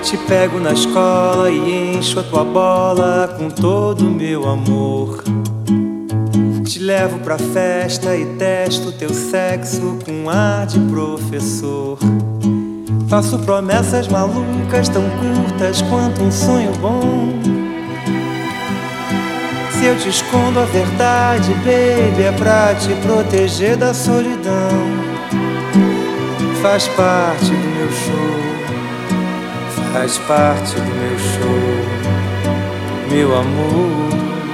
Te pego na escola e encho a tua bola com todo o meu amor. Te levo pra festa e testo teu sexo com ar de professor. Faço promessas malucas tão curtas quanto um sonho bom. Se eu te escondo a verdade, baby, é pra te proteger da solidão. Faz parte do meu show, faz parte do meu show, meu amor.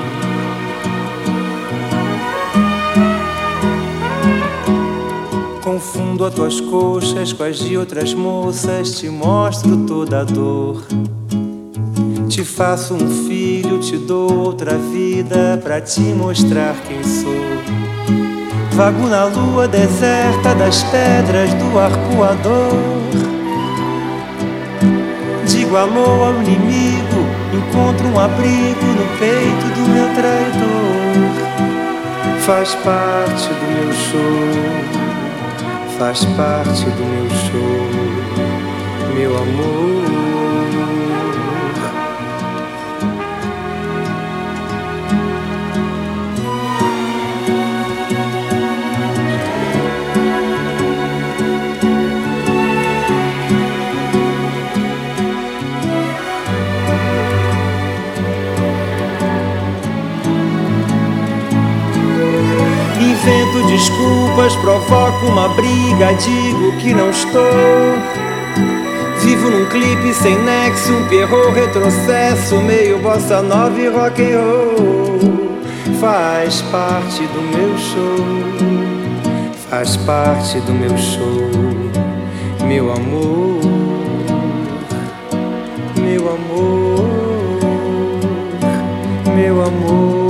Confundo as tuas coxas com as de outras moças, te mostro toda a dor. Te faço um filho, te dou outra vida pra te mostrar quem sou. Vago na lua deserta das pedras do arpoador. Digo alô ao inimigo, encontro um abrigo no peito do meu traidor. Faz parte do meu show, faz parte do meu show, meu amor. Invento desculpas, provoco uma briga, digo que não estou. Vivo num clipe sem nexo, um perro retrocesso, meio bossa nova e rock and roll. Faz parte do meu show, faz parte do meu show, meu amor, meu amor, meu amor.